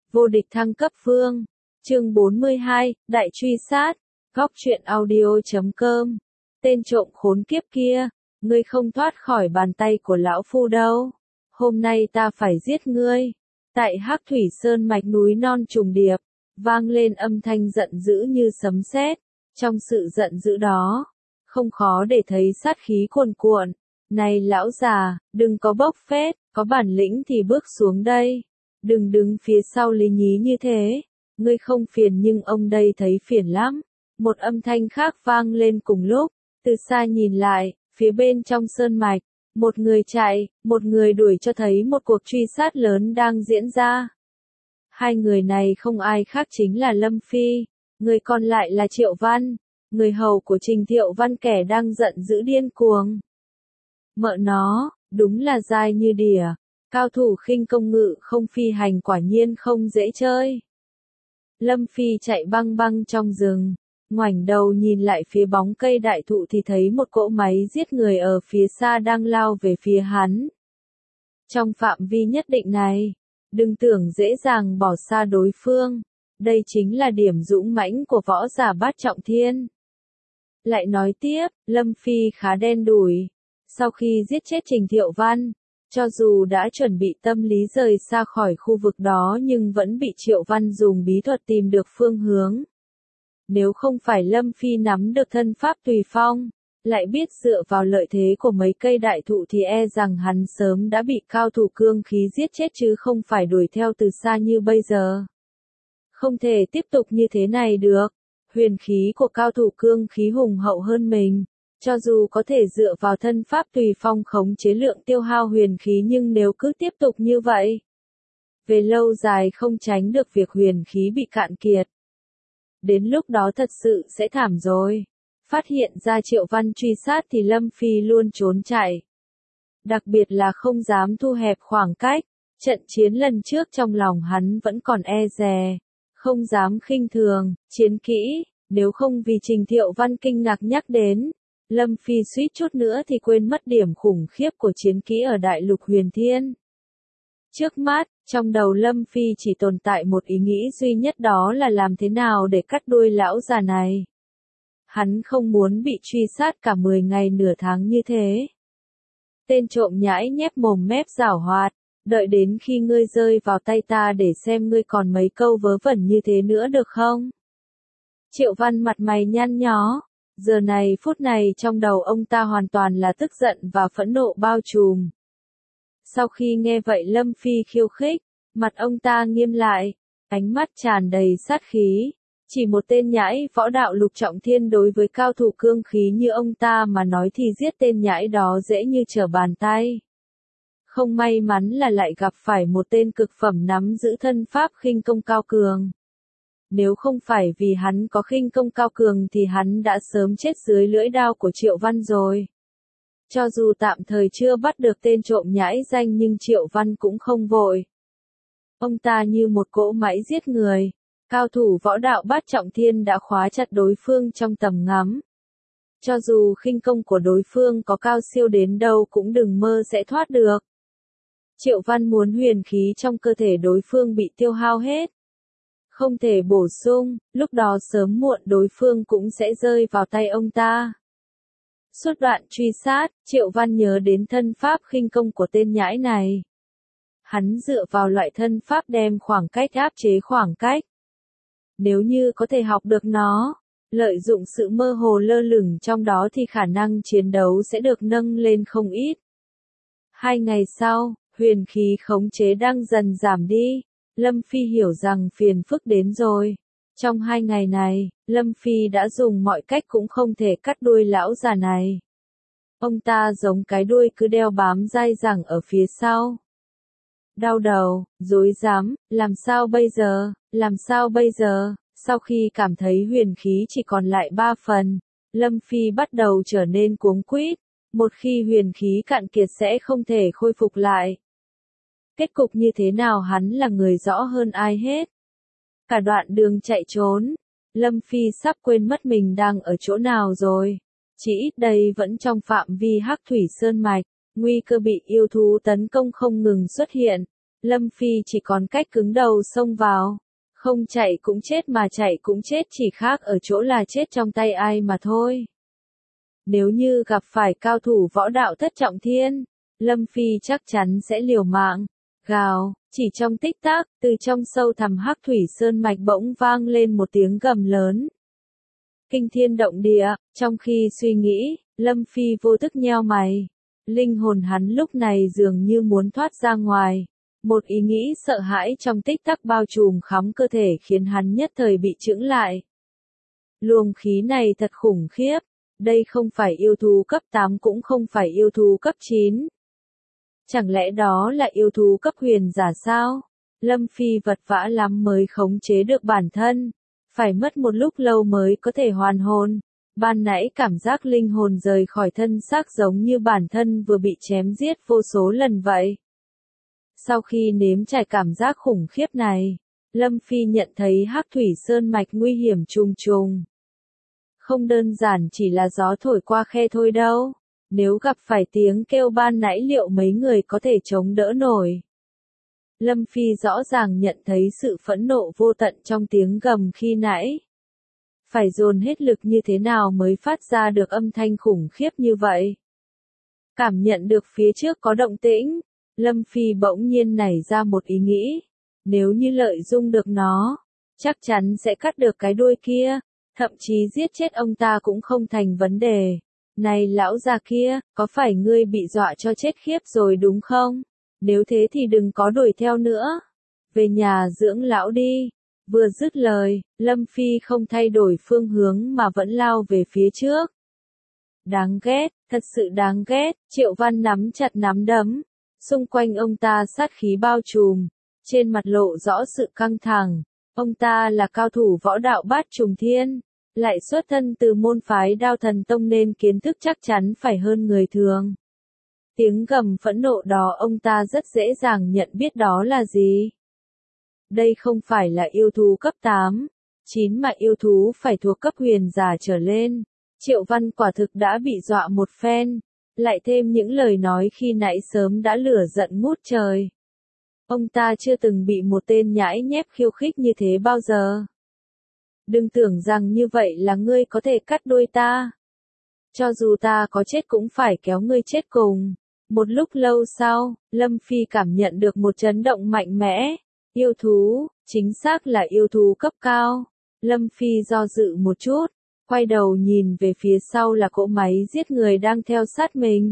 Vô địch thăng cấp vương. Chương 42, Đại truy sát. Góc truyện audio.com. Tên trộm khốn kiếp kia, ngươi không thoát khỏi bàn tay của lão phu đâu. Hôm nay ta phải giết ngươi. Tại Hắc Thủy Sơn mạch núi non trùng điệp, vang lên âm thanh giận dữ như sấm sét. Trong sự giận dữ đó, không khó để thấy sát khí cuồn cuộn. Này lão già, đừng có bốc phét, có bản lĩnh thì bước xuống đây. Đừng đứng phía sau Lý Nhí như thế. Ngươi không phiền nhưng ông đây thấy phiền lắm. Một âm thanh khác vang lên cùng lúc. Từ xa nhìn lại, phía bên trong sơn mạch, một người chạy, một người đuổi cho thấy một cuộc truy sát lớn đang diễn ra. Hai người này không ai khác chính là Lâm Phi, người còn lại là Triệu Văn, người hầu của Trình Thiệu Văn kẻ đang giận dữ điên cuồng. Mợ nó, đúng là dai như đỉa, cao thủ khinh công ngự không phi hành quả nhiên không dễ chơi. Lâm Phi chạy băng băng trong rừng, ngoảnh đầu nhìn lại phía bóng cây đại thụ thì thấy một cỗ máy giết người ở phía xa đang lao về phía hắn. Trong phạm vi nhất định này, đừng tưởng dễ dàng bỏ xa đối phương, đây chính là điểm dũng mãnh của võ giả bát trọng thiên. Lại nói tiếp, Lâm Phi khá đen đủi, sau khi giết chết Trình Thiệu Văn, cho dù đã chuẩn bị tâm lý rời xa khỏi khu vực đó nhưng vẫn bị Triệu Văn dùng bí thuật tìm được phương hướng. Nếu không phải Lâm Phi nắm được thân pháp tùy phong, lại biết dựa vào lợi thế của mấy cây đại thụ thì e rằng hắn sớm đã bị cao thủ cương khí giết chết chứ không phải đuổi theo từ xa như bây giờ. Không thể tiếp tục như thế này được, huyền khí của cao thủ cương khí hùng hậu hơn mình, cho dù có thể dựa vào thân pháp tùy phong khống chế lượng tiêu hao huyền khí nhưng nếu cứ tiếp tục như vậy, về lâu dài không tránh được việc huyền khí bị cạn kiệt. Đến lúc đó thật sự sẽ thảm rồi. Phát hiện ra Triệu Văn truy sát thì Lâm Phi luôn trốn chạy. Đặc biệt là không dám thu hẹp khoảng cách. Trận chiến lần trước trong lòng hắn vẫn còn e dè. Không dám khinh thường, chiến kỹ. Nếu không vì Trình Thiệu Văn kinh ngạc nhắc đến, Lâm Phi suýt chút nữa thì quên mất điểm khủng khiếp của chiến kỹ ở Đại Lục Huyền Thiên. Trước mắt, trong đầu Lâm Phi chỉ tồn tại một ý nghĩ duy nhất, đó là làm thế nào để cắt đuôi lão già này. Hắn không muốn bị truy sát cả 10 ngày nửa tháng như thế. Tên trộm nhãi nhép mồm mép giảo hoạt, đợi đến khi ngươi rơi vào tay ta để xem ngươi còn mấy câu vớ vẩn như thế nữa được không? Triệu Văn mặt mày nhăn nhó, giờ này phút này trong đầu ông ta hoàn toàn là tức giận và phẫn nộ bao trùm. Sau khi nghe vậy Lâm Phi khiêu khích, mặt ông ta nghiêm lại, ánh mắt tràn đầy sát khí. Chỉ một tên nhãi võ đạo lục trọng thiên đối với cao thủ cương khí như ông ta mà nói thì giết tên nhãi đó dễ như trở bàn tay. Không may mắn là lại gặp phải một tên cực phẩm nắm giữ thân pháp khinh công cao cường. Nếu không phải vì hắn có khinh công cao cường thì hắn đã sớm chết dưới lưỡi đao của Triệu Văn rồi. Cho dù tạm thời chưa bắt được tên trộm nhãi danh nhưng Triệu Văn cũng không vội. Ông ta như một cỗ máy giết người, cao thủ võ đạo bát trọng thiên đã khóa chặt đối phương trong tầm ngắm. Cho dù khinh công của đối phương có cao siêu đến đâu cũng đừng mơ sẽ thoát được. Triệu Văn muốn huyền khí trong cơ thể đối phương bị tiêu hao hết. Không thể bổ sung, lúc đó sớm muộn đối phương cũng sẽ rơi vào tay ông ta. Suốt đoạn truy sát, Triệu Văn nhớ đến thân pháp khinh công của tên nhãi này. Hắn dựa vào loại thân pháp đem khoảng cách áp chế khoảng cách. Nếu như có thể học được nó, lợi dụng sự mơ hồ lơ lửng trong đó thì khả năng chiến đấu sẽ được nâng lên không ít. 2 ngày sau, huyền khí khống chế đang dần giảm đi. Lâm Phi hiểu rằng phiền phức đến rồi. Trong 2 ngày này, Lâm Phi đã dùng mọi cách cũng không thể cắt đuôi lão già này. Ông ta giống cái đuôi cứ đeo bám dai dẳng ở phía sau. Đau đầu, rối rắm, làm sao bây giờ, làm sao bây giờ? Sau khi cảm thấy huyền khí chỉ còn lại 3 phần, Lâm Phi bắt đầu trở nên cuống quýt. Một khi huyền khí cạn kiệt sẽ không thể khôi phục lại. Kết cục như thế nào hắn là người rõ hơn ai hết. Cả đoạn đường chạy trốn, Lâm Phi sắp quên mất mình đang ở chỗ nào rồi. Chỉ ít đây vẫn trong phạm vi Hắc Thủy Sơn mạch, nguy cơ bị yêu thú tấn công không ngừng xuất hiện. Lâm Phi chỉ còn cách cứng đầu xông vào. Không chạy cũng chết mà chạy cũng chết, chỉ khác ở chỗ là chết trong tay ai mà thôi. Nếu như gặp phải cao thủ võ đạo thất trọng thiên, Lâm Phi chắc chắn sẽ liều mạng. Gào, chỉ trong tích tắc, từ trong sâu thẳm Hắc Thủy Sơn mạch bỗng vang lên một tiếng gầm lớn. Kinh thiên động địa, trong khi suy nghĩ, Lâm Phi vô thức nheo mày. Linh hồn hắn lúc này dường như muốn thoát ra ngoài. Một ý nghĩ sợ hãi trong tích tắc bao trùm khắp cơ thể khiến hắn nhất thời bị chững lại. Luồng khí này thật khủng khiếp. Đây không phải yêu thú cấp 8 cũng không phải yêu thú cấp 9. Chẳng lẽ đó là yêu thú cấp huyền giả sao? Lâm Phi vật vã lắm mới khống chế được bản thân. Phải mất một lúc lâu mới có thể hoàn hồn. Ban nãy cảm giác linh hồn rời khỏi thân xác giống như bản thân vừa bị chém giết vô số lần vậy. Sau khi nếm trải cảm giác khủng khiếp này, Lâm Phi nhận thấy Hắc Thủy Sơn mạch nguy hiểm trùng trùng. Không đơn giản chỉ là gió thổi qua khe thôi đâu. Nếu gặp phải tiếng kêu ban nãy liệu mấy người có thể chống đỡ nổi? Lâm Phi rõ ràng nhận thấy sự phẫn nộ vô tận trong tiếng gầm khi nãy. Phải dồn hết lực như thế nào mới phát ra được âm thanh khủng khiếp như vậy? Cảm nhận được phía trước có động tĩnh, Lâm Phi bỗng nhiên nảy ra một ý nghĩ. Nếu như lợi dụng được nó, chắc chắn sẽ cắt được cái đuôi kia, thậm chí giết chết ông ta cũng không thành vấn đề. Này lão già kia, có phải ngươi bị dọa cho chết khiếp rồi đúng không? Nếu thế thì đừng có đuổi theo nữa. Về nhà dưỡng lão đi. Vừa dứt lời, Lâm Phi không thay đổi phương hướng mà vẫn lao về phía trước. Đáng ghét, thật sự đáng ghét, Triệu Văn nắm chặt nắm đấm. Xung quanh ông ta sát khí bao trùm, trên mặt lộ rõ sự căng thẳng. Ông ta là cao thủ võ đạo bát trùng thiên, lại xuất thân từ môn phái Đao Thần Tông nên kiến thức chắc chắn phải hơn người thường. Tiếng gầm phẫn nộ đó ông ta rất dễ dàng nhận biết đó là gì. Đây không phải là yêu thú cấp 8, 9 mà yêu thú phải thuộc cấp huyền giả trở lên. Triệu Văn quả thực đã bị dọa một phen, lại thêm những lời nói khi nãy sớm đã lửa giận ngút trời. Ông ta chưa từng bị một tên nhãi nhép khiêu khích như thế bao giờ. Đừng tưởng rằng như vậy là ngươi có thể cắt đuôi ta. Cho dù ta có chết cũng phải kéo ngươi chết cùng. Một lúc lâu sau, Lâm Phi cảm nhận được một chấn động mạnh mẽ. Yêu thú, chính xác là yêu thú cấp cao. Lâm Phi do dự một chút, quay đầu nhìn về phía sau là cỗ máy giết người đang theo sát mình.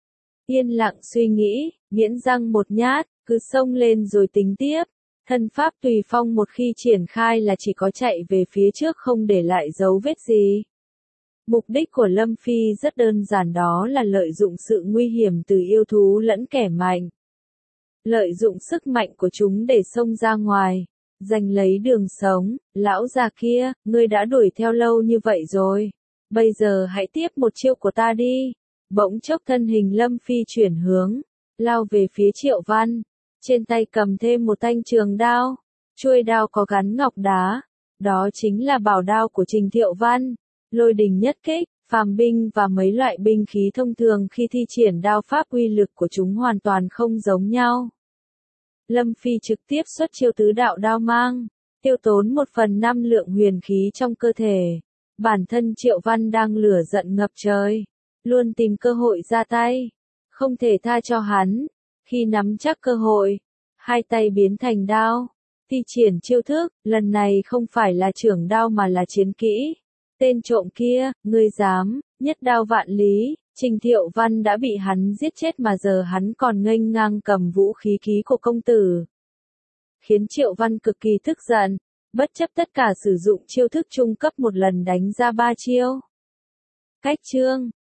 Yên lặng suy nghĩ, nghiến răng một nhát, cứ xông lên rồi tính tiếp. Thân pháp tùy phong một khi triển khai là chỉ có chạy về phía trước không để lại dấu vết gì. Mục đích của Lâm Phi rất đơn giản, đó là lợi dụng sự nguy hiểm từ yêu thú lẫn kẻ mạnh. Lợi dụng sức mạnh của chúng để xông ra ngoài, giành lấy đường sống. Lão già kia, ngươi đã đuổi theo lâu như vậy rồi. Bây giờ hãy tiếp một chiêu của ta đi. Bỗng chốc thân hình Lâm Phi chuyển hướng, lao về phía Triệu Văn. Trên tay cầm thêm một thanh trường đao. Chuôi đao có gắn ngọc đá. Đó chính là bảo đao của Trình Thiệu Văn. Lôi đình nhất kích, phàm binh và mấy loại binh khí thông thường khi thi triển đao pháp uy lực của chúng hoàn toàn không giống nhau. Lâm Phi trực tiếp xuất chiêu tứ đạo đao mang, tiêu tốn 1/5 lượng huyền khí trong cơ thể. Bản thân Triệu Văn đang lửa giận ngập trời, luôn tìm cơ hội ra tay, không thể tha cho hắn. Khi nắm chắc cơ hội, hai tay biến thành đao, thi triển chiêu thức, lần này không phải là chưởng đao mà là chiến kỹ. Tên trộm kia, ngươi dám, nhất đao vạn lý. Trình Thiệu Văn đã bị hắn giết chết mà giờ hắn còn nghênh ngang cầm vũ khí ký của công tử. Khiến Triệu Văn cực kỳ tức giận, bất chấp tất cả sử dụng chiêu thức trung cấp một lần đánh ra 3 chiêu. Cách chương